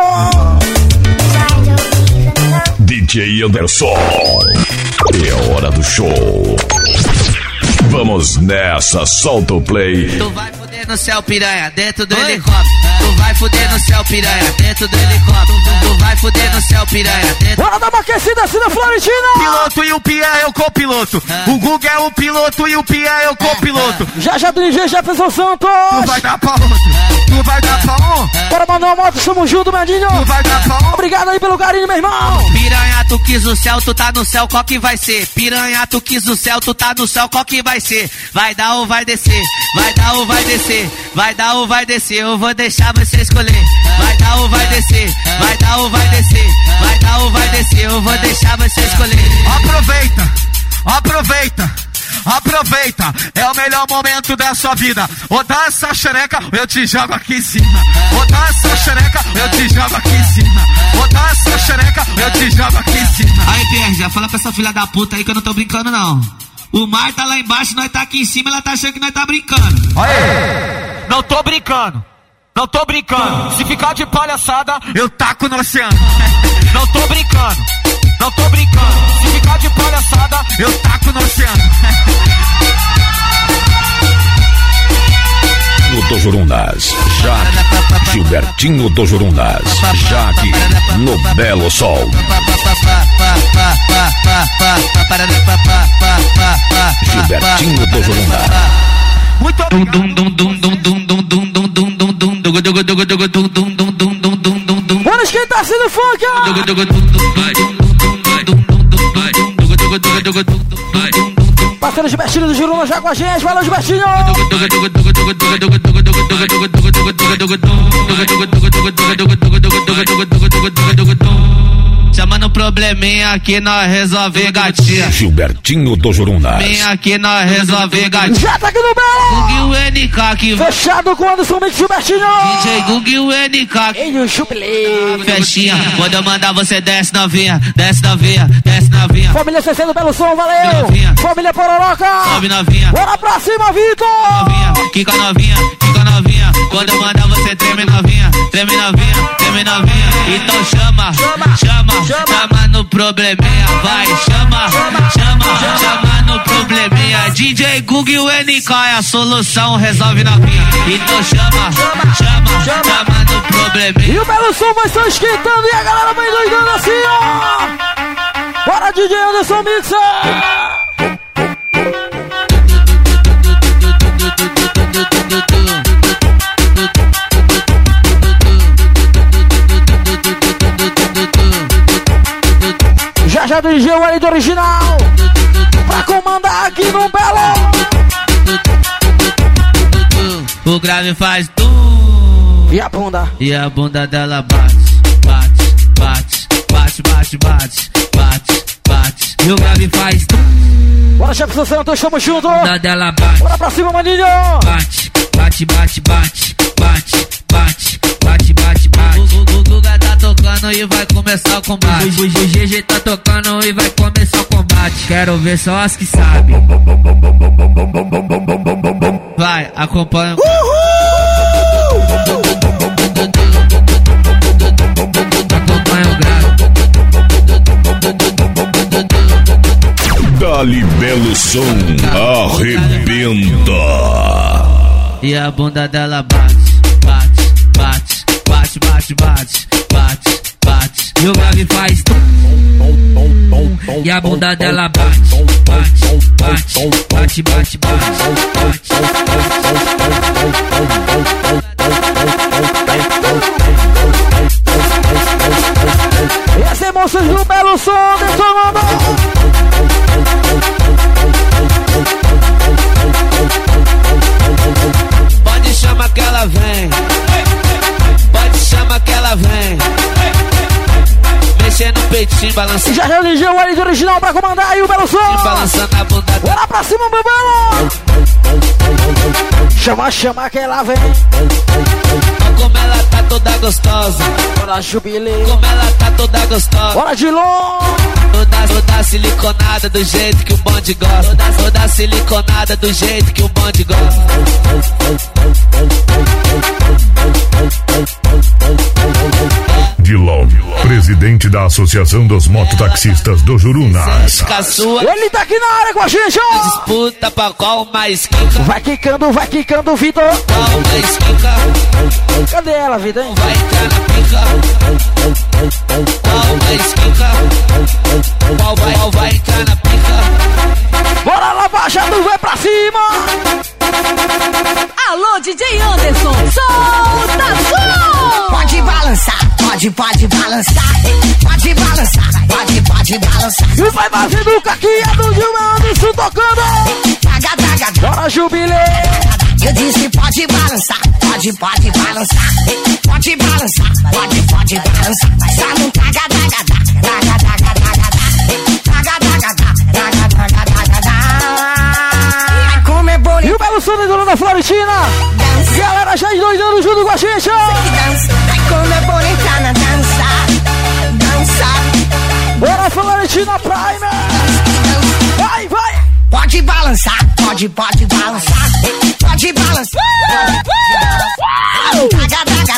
D J Anderson. É hora do show. Vamos nessa, solta o play. Tu vai poder fuder no céu, piranha, dentro do helicóptero. Tu vai fuder no céu, piranha, dentro do helicóptero. Tu vai fuder no céu, piranha, dentro. Bora dar uma aquecida assim na Florentina. Piloto e o Pia é o copiloto. O Guga é o piloto e o Pia é o copiloto. Já já D J Jefferson Santos. Tu vai dar pra outro. Tu vai dar pra um. Bora mandar uma moto, estamos juntos, Medinho. Tu vai dar pra um. Obrigado aí pelo carinho, meu irmão. Piranha, tu quis o céu, tu tá no céu, qual que vai ser? Piranha, tu quis o céu, tu tá no céu, qual que vai ser? Vai dar ou vai descer? Vai dar ou vai descer? Vai dar ou vai descer? Eu vou deixar você escolher. Vai dar ou vai descer? Vai dar ou vai descer? Vai dar ou vai descer? Eu vou deixar você escolher. Aproveita, aproveita, aproveita. É o melhor momento da sua vida. Ou dá essa xereca, eu te jogo aqui em cima. Ou dá essa xereca, eu te jogo aqui em cima. Ou dá essa xereca, eu te jogo aqui em cima. Aí, Pierre, já fala pra essa filha da puta aí que eu não tô brincando, não. O mar tá lá embaixo, nós tá aqui em cima, ela tá achando que nós tá brincando. Aê! Não tô brincando. Não tô brincando. Se ficar de palhaçada, eu taco no oceano. Não tô brincando. Não tô brincando. Se ficar de palhaçada, eu taco no oceano. No Tojorundas, já Gilbertinho Tojorundas, já aqui no Belo Sol. Gilbertinho Tojorundas. Muito Bora esquentar assim no funk. Parceiro Gilbertinho do Juruna já com a gente. Valeu, Gilbertinho. Chama no probleminha que nós resolve gatinha. Gilbertinho Tojorundas. Vem aqui nós resolve gatinha. Já tá aqui no Belo. Gug e o N K que vai. Fechado com o Anderson Mix Gilbertinho. D J Gug e o N K. E o Jubilei. Festinha, quando eu mandar você desce novinha, desce novinha, desce novinha. Família C C do Belo Som, valeu. Novinha. Família Pororoca. Sobe novinha. Bora pra cima, Vitor. Novinha, quica novinha, quica novinha. Quando eu mandar você treme novinha, treme novinha, treme novinha. Então chama, chama, chama, chama no probleminha, vai, chama, chama, chama, chama no probleminha. D J Gug e o N K é a solução, resolve novinha. Então chama, chama, chama, chama no probleminha. E o Belo Som vai só esquentando e a galera vem doidando assim, ó. Bora, D J Anderson Mixer. Já já D J o ali do original pra comandar aqui no Belo. O grave faz tum e a bunda e a bunda dela bate, bate, bate, bate, bate, bate, bate, bate. E o grave faz tum. Bora, Jefferson Santos, tamo junto. A bunda dela bate. Bora pra cima, maninho. Bate, bate, bate, bate, bate, bate, bate, bate, bate. O Guga tá tocando e vai começar o combate. O G G tá tocando e vai começar o combate. Quero ver só as que sabem. Vai, acompanha. Acompanha o grave. Dali Belo Som, arrebenta. E a bunda dela bate, bate, bate, bate, bate, bate, bate, bate. E o grave faz tum. E a bunda dela bate, bate, bate, bate, bate, bate, E as emoções do Belo Som detonando. Pode chamar que ela vem. Pode chamar que ela vem. Mexendo no peitinho, balançando. Já religião o ali do original pra comandar aí o Belo Som. Balançando a bunda. Bora pra cima, meu Belo. Chama, chama que ela vem. Como ela tá toda gostosa. Bora, Jubilei. Como ela tá toda gostosa. Bora de longe. Toda, toda siliconada do jeito que o bonde gosta. Toda, toda siliconada do jeito que o bonde gosta. Dilon, presidente da Associação dos Mototaxistas do Jurunas. Ele tá aqui na área com a gente, ó. Disputa pra qual mais quica. Vai quicando, vai quicando, Vitor. Qual mais quica. Cadê ela, Vitor, hein? Vai entrar na pica. Qual mais quica. Qual vai, qual vai entrar na pica. Bora lá, baixado, vai pra cima. Alô, D J Anderson, solta som! Pode balançar, pode, pode balançar. Pode balançar, pode, pode balançar. E vai fazendo o caqueado de um Anderson tocando. Taga, taga, bora, jubileu. Eu disse pode balançar, pode, pode balançar. Pode balançar, pode, pode balançar. Só não taga, taga, taga, taga, taga, taga, taga, taga, taga, taga, taga, taga. Como é bonito. E o belo som da da Florentina. Galera já endoidando junto com a gente, ó. Como é bonita na dança, dança. Bora, Florentina Prime. Vai, vai. Pode balançar, pode, pode balançar. Pode balançar, pode, pode balançar.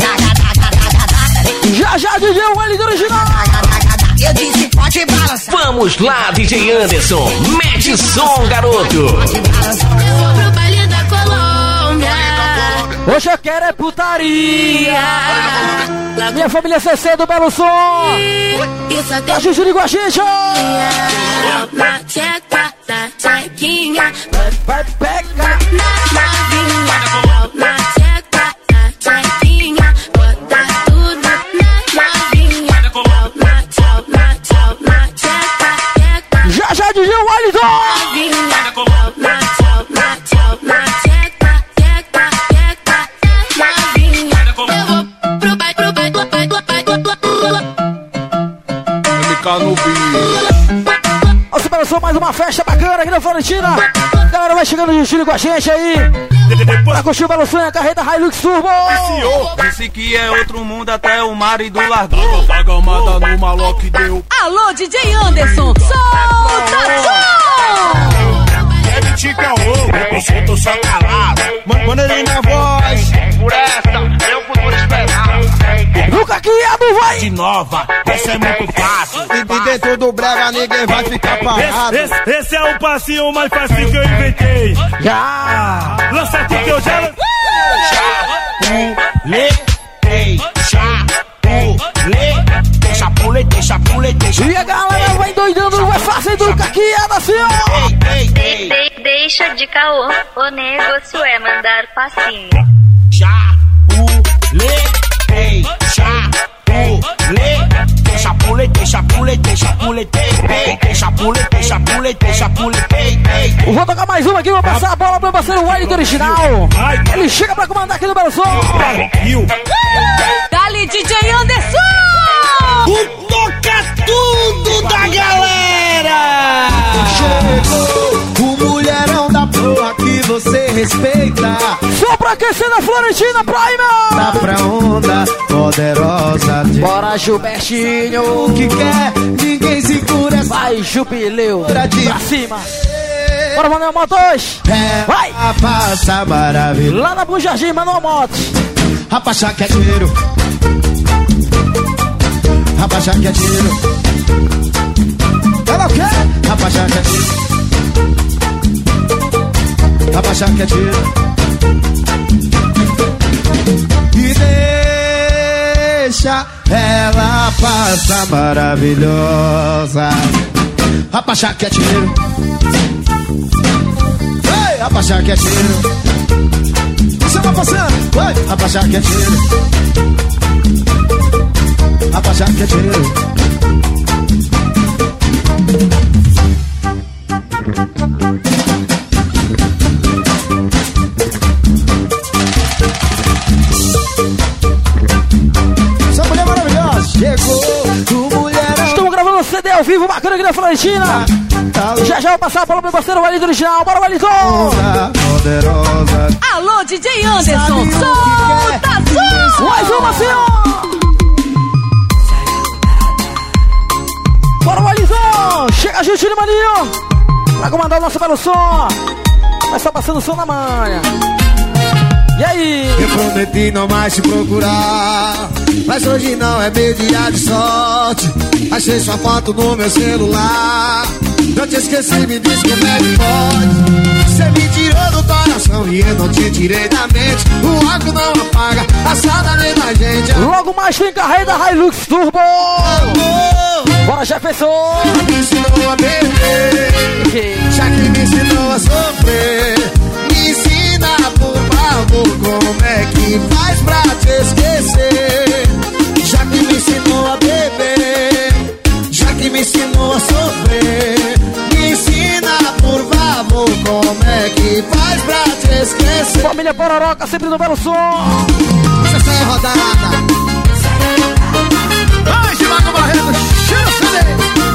Já, já, D J Wellington original. Eu disse pode balançar. Vamos lá, D J Anderson. Mete som, garoto. Eu vou pro baile da Colômbia. Hoje eu quero é putaria. Minha família C C do Belo Som. Tá junto com a gente, ó. Na tcheca, na tchequinha. Vai pegar na novinha. Na tcheca, na tchequinha. Bota tudo na novinha. Na tchau, na tchau, na tcheca, tcheca. Já, já, D J Wellington. Na tchau, na tchau, na tcheca, tcheca, tcheca, novinha. Eu vou pro baile, pro baile, pro baile, pro baile, pro baile. Ficar no bicho. Nossa, Belo mais uma festa bacana aqui na Florentina. A galera vai chegando de Chile com a gente aí. Pra curtir o Belo Som, a carreta Hilux Turbo. Disse que é outro mundo até o marido largou. Pagamada no maloc deu. Alô, D J Anderson, solta som! É mentir que é o eu solto só calado. Manda ele na voz. Por essa, eu futuro esperar. Nunca criado, vai! De nova, essa é muito fácil. E dentro do brega ninguém vai ficar parado. Esse, esse, esse é o passinho mais fácil que eu inventei. Já! Lança aqui que eu já... Chapulete, chapulete, chapulete, chapulete. E a galera vai doidando, vai fazendo caqueada assim, ó. De, de, deixa de caô, o negócio é mandar passinho. Chapulete, chapulete, chapulete, chapulete, chapulete, chapulete, chapulete, chapulete. Vou tocar mais uma aqui, vou passar a bola pro meu parceiro Wellington original. Ele chega pra comandar aqui no Belo Som. Dali, D J Anderson! O toca tudo da galera! Chegou o mulherão da porra que você respeita. Só pra aquecer na Florentina Prime! Tá pra onda poderosa de... Bora, Gilbertinho! O que quer, ninguém segura essa... Vai, Jubileu! Pra cima! Bora, Manuel Motos! É, vai! A passa maravilhosa. Lá na Bom Jardim, Manuel Motos! Rapaz, que é tiro. Rapaz, que é tiro. Ela o quê? Rapaz, que é tiro. Rapaz, que é tiro. E deixa ela passar maravilhosa. Rapaz, que é tiro. Ei, rapaz, que é tiro. Você vai passando, vai, abaixar que é tiro. Abaixar que é tiro. Essa mulher maravilhosa chegou, o mulherão. Estamos gravando um C D ao vivo bacana aqui na Florentina. Já já vou passar a bola pro meu parceiro Wellington original. Bora, Wellington! Poderosa. Alô, D J Anderson, solta som! Mais uma, senhor! Bora, Wellington! Chega a gente, maninho! Pra comandar o nosso belo som. Vai só passando o som na manha. E aí? Eu prometi não mais te procurar, mas hoje não é meu dia de sorte. Achei sua foto no meu celular. Não te esqueci, me diz como é que pode. Você me tirou do coração e eu não te tirei da mente. O álcool não apaga a saudade da gente. Logo mais tem carreira da Hilux Turbo. Amor, bora Jefferson. Me ensinou a beber, já que me ensinou a sofrer. Me ensina por favor como é que faz pra te esquecer. Já que me ensinou a beber, já que me ensinou a sofrer. Me ensina por favor como é que faz pra te esquecer. Família Pororoca, sempre no belo som. Essa é rodada. Vai, Givago Barreto, chama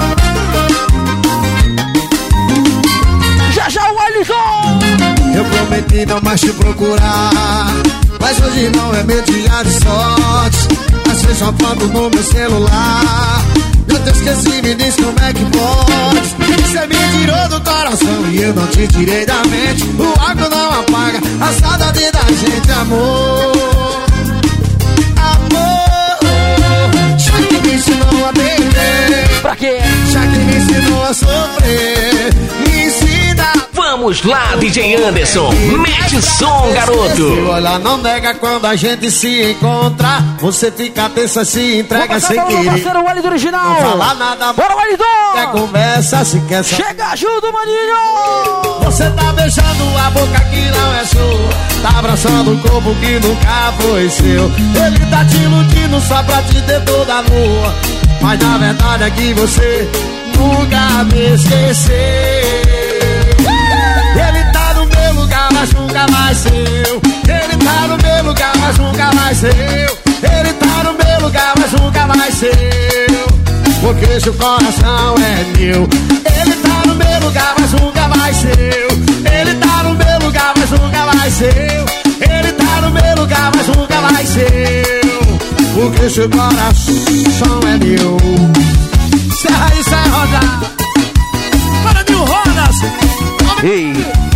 Já já o Alisson. Eu prometi não mais te procurar, mas hoje não é meu dia de sorte. Achei sua foto no meu celular. Eu te esqueci, me diz como é que pode. Você me tirou do coração e eu não te tirei da mente. O álcool não apaga a saudade da gente, amor. Amor, já que me ensinou a beber, pra quê? Já que me ensinou a sofrer, me ensina. Vamos lá, D J Anderson, mete o som, garoto. Se olhar não nega quando a gente se encontra. Você fica tensa, se entrega sem querer. Parceiro, o Wally do original. Não fala nada, bora Wallidon. Quer conversa, se quer saber. Chega junto, maninho. Você tá beijando a boca que não é sua, tá abraçando o corpo que nunca foi seu. Ele tá te iludindo só pra te ter toda a lua, mas na verdade é que você nunca me esqueceu. Ele tá no meu lugar, mas nunca vai ser eu. Ele tá no meu lugar, mas nunca vai ser eu. Ele tá no meu lugar, mas nunca vai ser eu. Porque seu coração é meu. Ele tá no meu lugar, mas nunca vai ser eu. Ele tá no meu lugar, mas nunca vai ser eu. Ele tá no meu lugar, mas nunca vai ser eu. Porque seu coração é meu. Serra isso é rodar. Para mil rodas. Ei.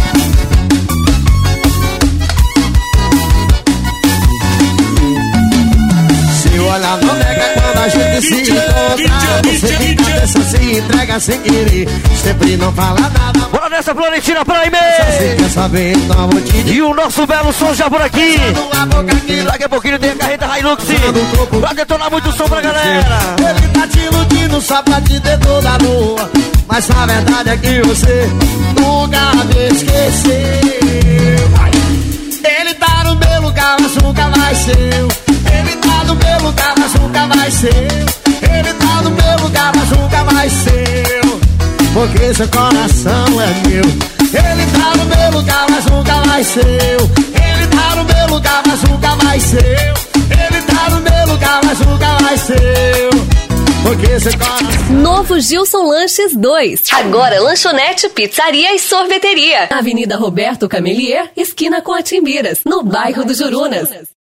Se olhar não nega quando a gente se encontra. Você de cabeça se entrega sem querer, sempre não fala nada. Bora nessa Florentina Prime. Você quer saber, então vou te dizer. E o nosso belo som já por aqui. Daqui a pouquinho tem a carreta Hilux pra detonar muito som pra galera. Ele tá te iludindo só pra te ter toda a lua, mas a verdade é que você nunca me esqueceu. Ele tá no meu lugar, mas nunca vai ser eu. Ele tá no meu lugar, mas nunca vai ser eu. Ele tá no meu lugar, mas nunca vai ser eu. Porque seu coração é meu. Ele tá no meu lugar, mas nunca vai ser eu. Ele tá no meu lugar, mas nunca vai ser eu. Ele tá no meu lugar, mas nunca vai ser eu. Porque seu coração... Novo Gilson Lanches dois. Agora lanchonete, pizzaria e sorveteria. Avenida Roberto Camelier, esquina com a Timbiras, no bairro do Jurunas.